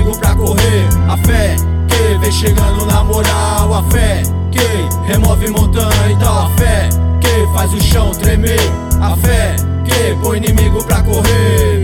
inimigo pra correr. A fé que vem chegando na moral, a fé que remove montanha e tal, a fé que faz o chão tremer, a fé que põe inimigo pra correr.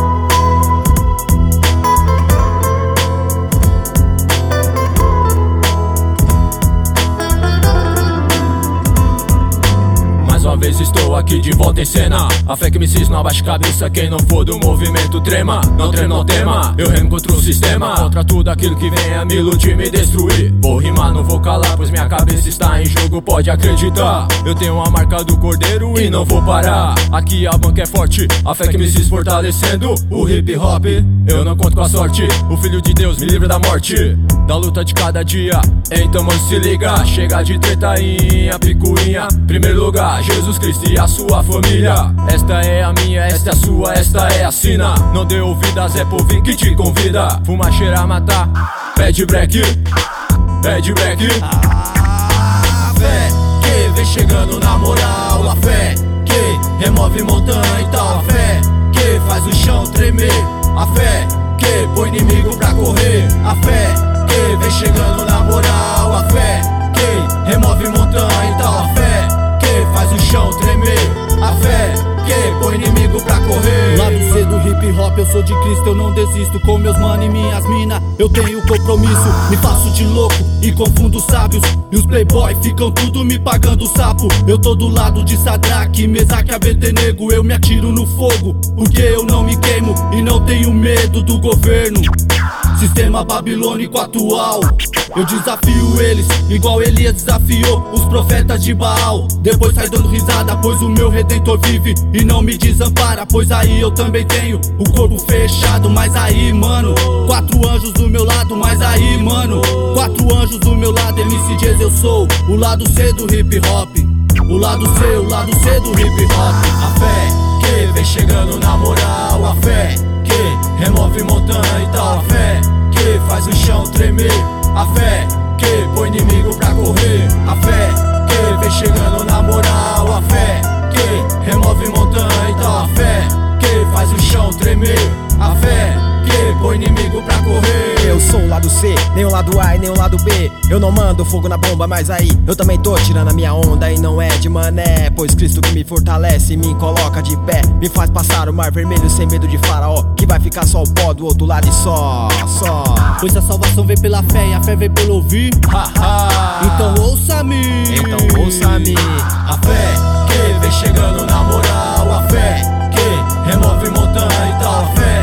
Mais uma vez estou aqui de volta em cena. A fé que me cisna, abaixa a cabeça. Quem não for do movimento trema. Não trema, não tema. Eu remo contra o sistema, contra tudo aquilo que vem a me iludir, me destruir. Vou rimar, não vou calar, pois minha cabeça está em jogo, pode acreditar. Eu tenho a marca do cordeiro e não vou parar. Aqui a banca é forte, a fé que me cis fortalecendo. O hip hop, eu não conto com a sorte. O filho de Deus me livra da morte, da luta de cada dia. Então mano, se liga, chega de tretainha, picuinha. Primeiro lugar, Jesus Cristo e a sua família. Esta é a minha, esta é a sua, esta é a sina. Não dê ouvidas, é por vir que te convida. Fumar, cheirar, matar, bad break, bad break. A fé que vem chegando na moral, a fé que remove montanha e tal, a fé que faz o chão tremer, a fé que põe inimigo pra correr, a fé que vem chegando na moral, a fé que remove montanha e tal, a fé que faz o chão tremer, a fé que põe inimigo pra correr. Lado C do hip hop, eu sou de Cristo, eu não desisto. Com meus mano e minhas mina, eu tenho compromisso. Me faço de louco e confundo os sábios, e os playboy ficam tudo me pagando sapo. Eu tô do lado de Sadraque, Mesaque, Abednego. Eu me atiro no fogo, porque eu não me queimo e não tenho medo do governo. Sistema babilônico atual, eu desafio eles, igual Elias desafiou os profetas de Baal. Depois sai dando risada, pois o meu Redentor vive e não me desampara, pois aí eu também tenho o corpo fechado. Mas aí, mano, 4 anjos do meu lado. Mas aí, mano, 4 anjos do meu lado. MC Dias, eu sou o lado C do hip hop, o lado C do hip hop. A fé que vem chegando na moral, a fé que remove montanha e tal, a fé que faz o chão tremer, a fé que põe inimigo pra correr, a fé que vem chegando na moral, a fé que remove montanha e tal, a fé que faz o chão tremer, a fé que põe inimigo pra correr. Eu sou o lado C, nem o lado A e nem o lado B. Eu não mando fogo na bomba, mas aí eu também tô tirando a minha onda. E não é de mané, pois Cristo que me fortalece, me coloca de pé, me faz passar o mar vermelho sem medo de faraó, que vai ficar só o pó do outro lado e só. Pois a salvação vem pela fé e a fé vem pelo ouvir. Então ouça-me, então ouça-me. A fé que vem chegando na moral, a fé que remove montanha e tal, a fé